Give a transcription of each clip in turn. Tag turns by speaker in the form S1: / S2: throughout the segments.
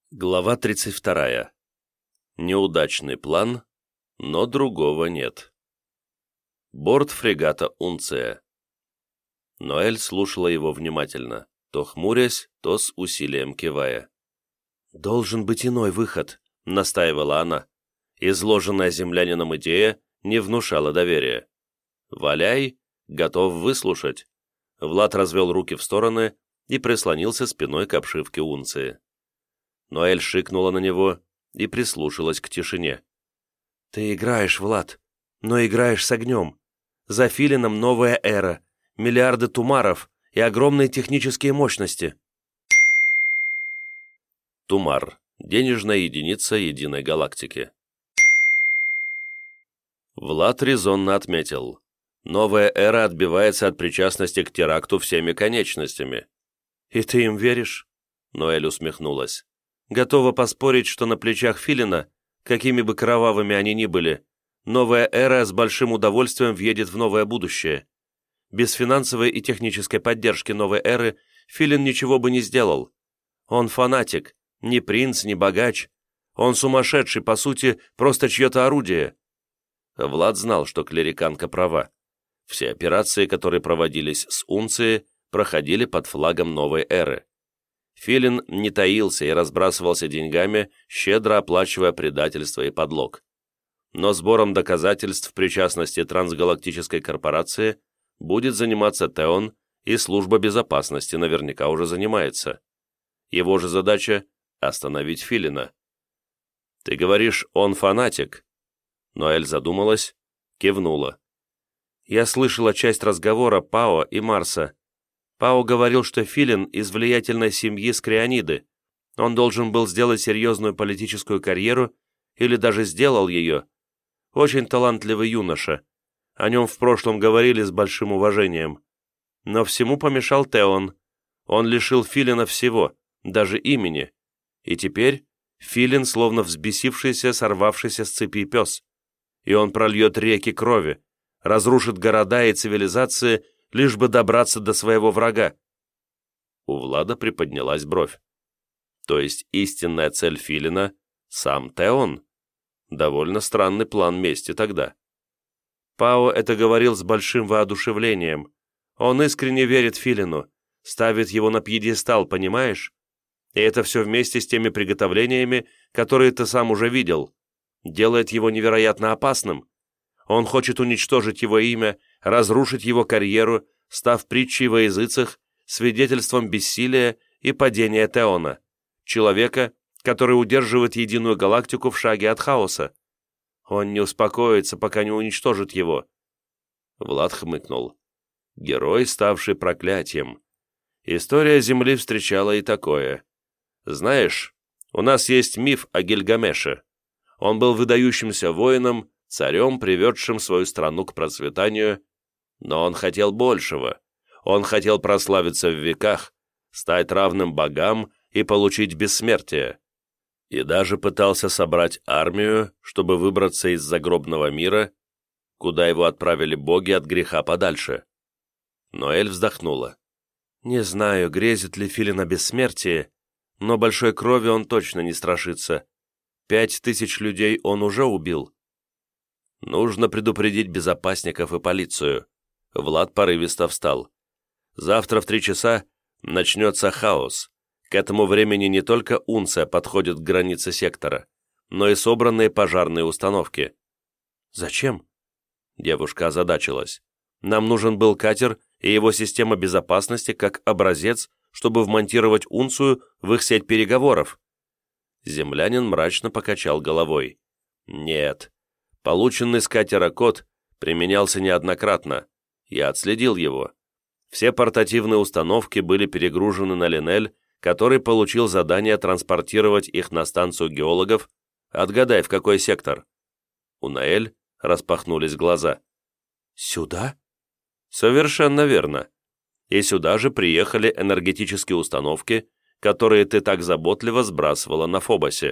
S1: Глава 32. Неудачный план, но другого нет. Борт фрегата «Унция». Ноэль слушала его внимательно, то хмурясь, то с усилием кивая. «Должен быть иной выход», — настаивала она. Изложенная землянином идея не внушала доверия. «Валяй, готов выслушать». Влад развел руки в стороны и прислонился спиной к обшивке «Унции». Ноэль шикнула на него и прислушалась к тишине. «Ты играешь, Влад, но играешь с огнем. За Филином новая эра, миллиарды тумаров и огромные технические мощности». Тумар – денежная единица единой галактики. Влад резонно отметил. Новая эра отбивается от причастности к теракту всеми конечностями. «И ты им веришь?» Ноэль усмехнулась. «Готова поспорить, что на плечах Филина, какими бы кровавыми они ни были, новая эра с большим удовольствием въедет в новое будущее. Без финансовой и технической поддержки новой эры Филин ничего бы не сделал. Он фанатик, ни принц, ни богач. Он сумасшедший, по сути, просто чье-то орудие». Влад знал, что клериканка права. Все операции, которые проводились с Унцией, проходили под флагом новой эры. Филин не таился и разбрасывался деньгами, щедро оплачивая предательство и подлог. Но сбором доказательств причастности трансгалактической корпорации будет заниматься Теон, и служба безопасности наверняка уже занимается. Его же задача – остановить Филина. «Ты говоришь, он фанатик?» Ноэль задумалась, кивнула. «Я слышала часть разговора Пао и Марса. Пао говорил, что Филин из влиятельной семьи Скриониды. Он должен был сделать серьезную политическую карьеру или даже сделал ее. Очень талантливый юноша. О нем в прошлом говорили с большим уважением. Но всему помешал Теон. Он лишил Филина всего, даже имени. И теперь Филин словно взбесившийся, сорвавшийся с цепи пес. И он прольет реки крови, разрушит города и цивилизации, лишь бы добраться до своего врага». У Влада приподнялась бровь. То есть истинная цель Филина — сам Теон. Довольно странный план мести тогда. Пао это говорил с большим воодушевлением. Он искренне верит Филину, ставит его на пьедестал, понимаешь? И это все вместе с теми приготовлениями, которые ты сам уже видел. Делает его невероятно опасным. Он хочет уничтожить его имя, разрушить его карьеру, став притчей во языцах, свидетельством бессилия и падения Теона, человека, который удерживает единую галактику в шаге от хаоса. Он не успокоится, пока не уничтожит его. Влад хмыкнул. Герой, ставший проклятием. История Земли встречала и такое. Знаешь, у нас есть миф о Гильгамеше. Он был выдающимся воином, царем, приведшим свою страну к процветанию, но он хотел большего. Он хотел прославиться в веках, стать равным богам и получить бессмертие. И даже пытался собрать армию, чтобы выбраться из загробного мира, куда его отправили боги от греха подальше. Ноэль вздохнула. «Не знаю, грезит ли Филин о бессмертии, но большой крови он точно не страшится. 5000 людей он уже убил». «Нужно предупредить безопасников и полицию». Влад порывисто встал. «Завтра в 3 часа начнется хаос. К этому времени не только Унция подходит к границе сектора, но и собранные пожарные установки». «Зачем?» Девушка озадачилась. «Нам нужен был катер и его система безопасности как образец, чтобы вмонтировать Унцию в их сеть переговоров». Землянин мрачно покачал головой. «Нет. Полученный с катера код применялся неоднократно. Я отследил его. Все портативные установки были перегружены на Линель, который получил задание транспортировать их на станцию геологов. Отгадай, в какой сектор?» У Ноэль распахнулись глаза. «Сюда?» «Совершенно верно. И сюда же приехали энергетические установки, которые ты так заботливо сбрасывала на Фобосе.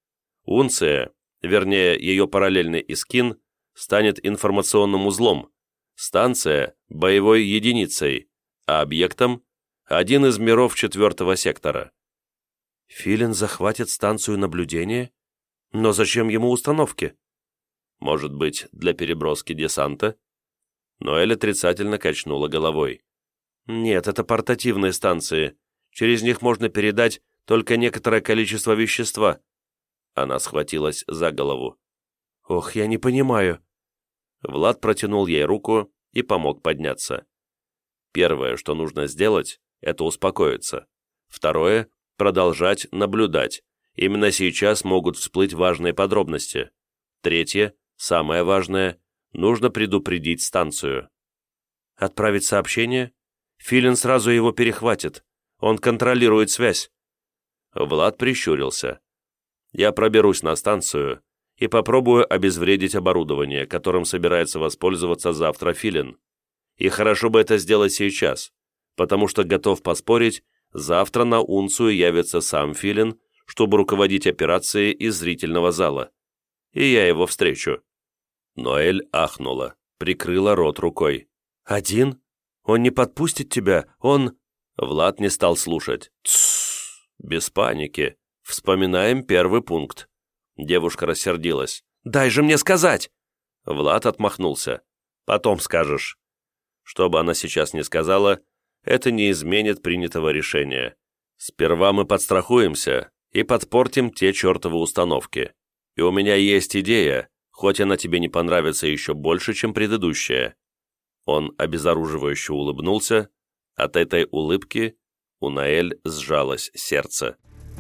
S1: Унция, вернее, ее параллельный Искин, станет информационным узлом, станция – боевой единицей, а объектом – один из миров 4-го сектора». Филин захватит станцию наблюдения? Но зачем ему установки? Может быть, для переброски десанта? Ноэль отрицательно качнула головой. Нет, это портативные станции. Через них можно передать только некоторое количество вещества. Она схватилась за голову. Ох, я не понимаю. Влад протянул ей руку и помог подняться. Первое, что нужно сделать, это успокоиться. Второе — продолжать наблюдать. Именно сейчас могут всплыть важные подробности. Третье, самое важное, нужно предупредить станцию. Отправить сообщение? Филин сразу его перехватит. Он контролирует связь. Влад прищурился. Я проберусь на станцию и попробую обезвредить оборудование, которым собирается воспользоваться завтра Филин. И хорошо бы это сделать сейчас, потому что готов поспорить, завтра на унцию явится сам Филин, чтобы руководить операцией из зрительного зала. И я его встречу. Ноэль ахнула, прикрыла рот рукой. «Один? Он не подпустит тебя? Он...» Влад не стал слушать. «Тссс, без паники. Вспоминаем первый пункт». Девушка рассердилась. «Дай же мне сказать!» Влад отмахнулся. «Потом скажешь». Что бы она сейчас ни сказала, это не изменит принятого решения. Сперва мы подстрахуемся и подпортим те чертовы установки. И у меня есть идея, хоть она тебе не понравится еще больше, чем предыдущая». Он обезоруживающе улыбнулся. От этой улыбки у Ноэль сжалось сердце.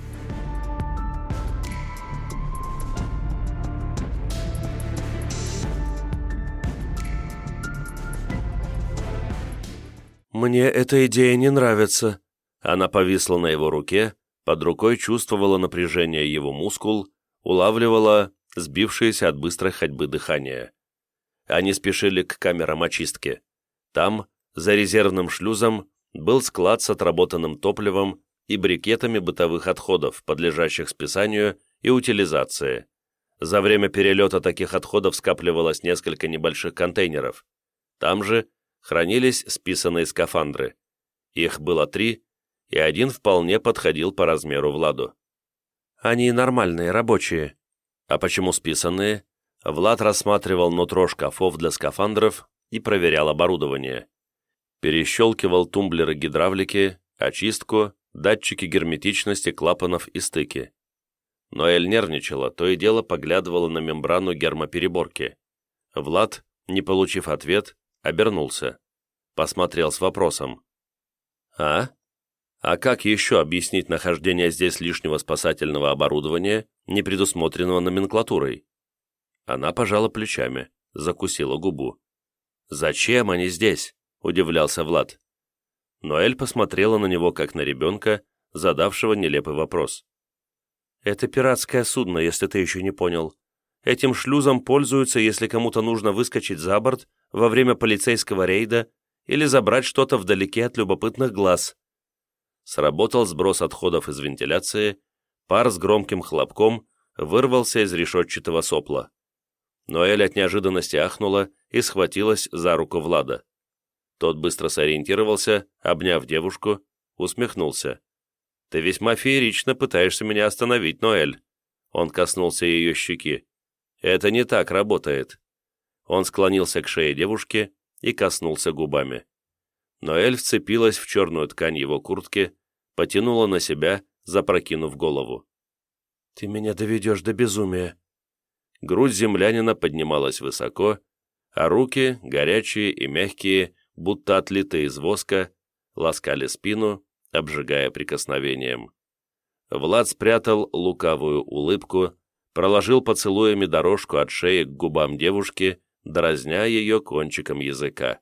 S1: «Мне эта идея не нравится». Она повисла на его руке, под рукой чувствовала напряжение его мускул, улавливала сбившееся от быстрой ходьбы дыхание. Они спешили к камерам очистки. Там, за резервным шлюзом, был склад с отработанным топливом и брикетами бытовых отходов, подлежащих списанию и утилизации. За время перелета таких отходов скапливалось несколько небольших контейнеров. Там же хранились списанные скафандры. Их было 3, и один вполне подходил по размеру Владу. «Они нормальные, рабочие». «А почему списанные?» Влад рассматривал нутро шкафов для скафандров и проверял оборудование. Перещелкивал тумблеры гидравлики, очистку, датчики герметичности клапанов и стыки. Ноэль нервничала, то и дело поглядывала на мембрану гермопереборки. Влад, не получив ответ, обернулся. Посмотрел с вопросом. «А? А как еще объяснить нахождение здесь лишнего спасательного оборудования, не предусмотренного номенклатурой?» Она пожала плечами, закусила губу. «Зачем они здесь?» – удивлялся Влад. Ноэль посмотрела на него, как на ребенка, задавшего нелепый вопрос. «Это пиратское судно, если ты еще не понял. Этим шлюзом пользуются, если кому-то нужно выскочить за борт во время полицейского рейда или забрать что-то вдалеке от любопытных глаз». Сработал сброс отходов из вентиляции, пар с громким хлопком вырвался из решетчатого сопла. Ноэль от неожиданности ахнула и схватилась за руку Влада. Тот быстро сориентировался, обняв девушку, усмехнулся. «Ты весьма феерично пытаешься меня остановить, Ноэль». Он коснулся ее щеки. «Это не так работает». Он склонился к шее девушки и коснулся губами. Ноэль вцепилась в черную ткань его куртки, потянула на себя, запрокинув голову. «Ты меня доведешь до безумия». Грудь землянина поднималась высоко, а руки, горячие и мягкие, будто отлитые из воска, ласкали спину, обжигая прикосновением. Влад спрятал лукавую улыбку, проложил поцелуями дорожку от шеи к губам девушки, дразня ее кончиком языка.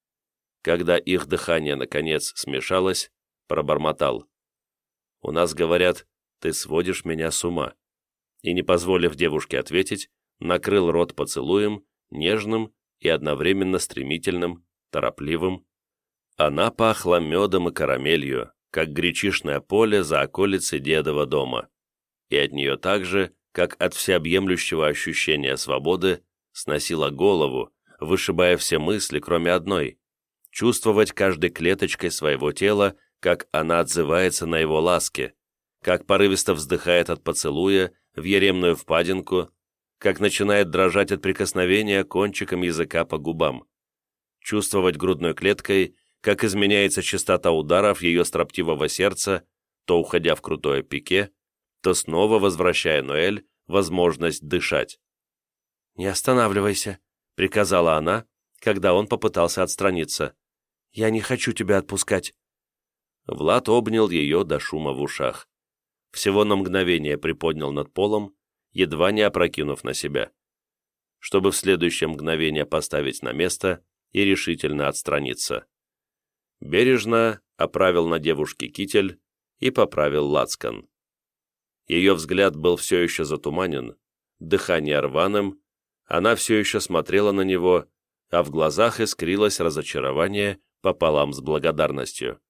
S1: Когда их дыхание, наконец, смешалось, пробормотал. «У нас говорят, ты сводишь меня с ума». И, не позволив девушке ответить, накрыл рот поцелуем, нежным и одновременно стремительным, торопливым. Она пахла медом и карамелью, как гречишное поле за околицей дедова дома. И от нее так же, как от всеобъемлющего ощущения свободы, сносила голову, вышибая все мысли, кроме одной — чувствовать каждой клеточкой своего тела, как она отзывается на его ласки, как порывисто вздыхает от поцелуя в еремную впадинку, как начинает дрожать от прикосновения кончиком языка по губам. Чувствовать грудной клеткой, как изменяется частота ударов ее строптивого сердца, то уходя в крутое пике, то снова возвращая Ноэль возможность дышать. «Не останавливайся», — приказала она, когда он попытался отстраниться. «Я не хочу тебя отпускать». Влад обнял ее до шума в ушах. Всего на мгновение приподнял над полом, едва не опрокинув на себя, чтобы в следующее мгновение поставить на место и решительно отстраниться. Бережно оправил на девушке китель и поправил лацкан. Ее взгляд был все еще затуманен, дыхание рваным, она все еще смотрела на него, а в глазах искрилось разочарование пополам с благодарностью.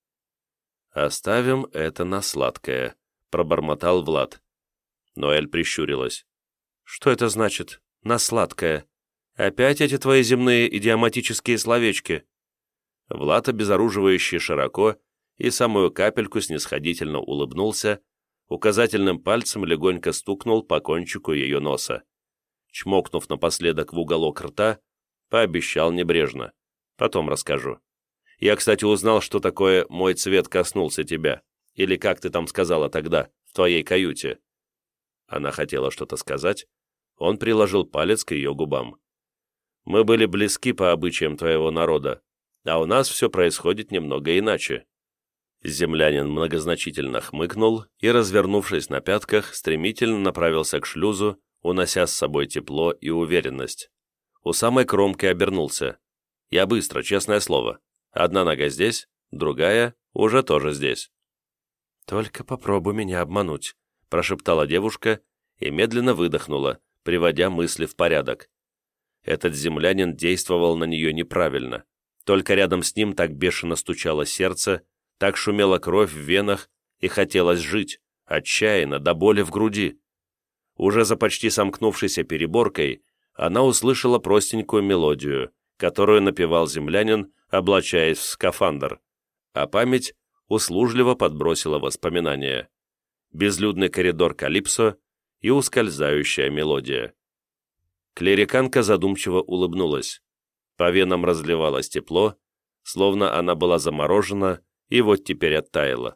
S1: «Оставим это на сладкое», — пробормотал Влад. Ноэль прищурилась. «Что это значит, на сладкое? Опять эти твои земные идиоматические словечки?» Влад, обезоруживающе широко, и самую капельку снисходительно улыбнулся, указательным пальцем легонько стукнул по кончику ее носа. Чмокнув напоследок в уголок рта, пообещал небрежно. «Потом расскажу. Я, кстати, узнал, что такое «мой цвет коснулся тебя», или как ты там сказала тогда, в твоей каюте». Она хотела что-то сказать, он приложил палец к ее губам. «Мы были близки по обычаям твоего народа, а у нас все происходит немного иначе». Землянин многозначительно хмыкнул и, развернувшись на пятках, стремительно направился к шлюзу, унося с собой тепло и уверенность. У самой кромки обернулся. «Я быстро, честное слово. Одна нога здесь, другая уже тоже здесь». «Только попробуй меня обмануть», — прошептала девушка и медленно выдохнула, приводя мысли в порядок. Этот землянин действовал на нее неправильно. Только рядом с ним так бешено стучало сердце, так шумела кровь в венах и хотелось жить, отчаянно, до боли в груди. Уже за почти сомкнувшейся переборкой она услышала простенькую мелодию, которую напевал землянин, облачаясь в скафандр, а память услужливо подбросила воспоминания. Безлюдный коридор Калипсо и ускользающая мелодия. Клериканка задумчиво улыбнулась. По венам разливалось тепло, словно она была заморожена и вот теперь оттаяла.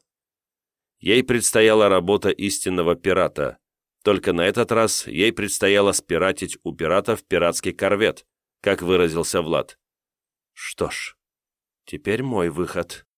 S1: Ей предстояла работа истинного пирата, только на этот раз ей предстояло спиратить у пиратов пиратский корвет, как выразился Влад. Что ж, теперь мой выход.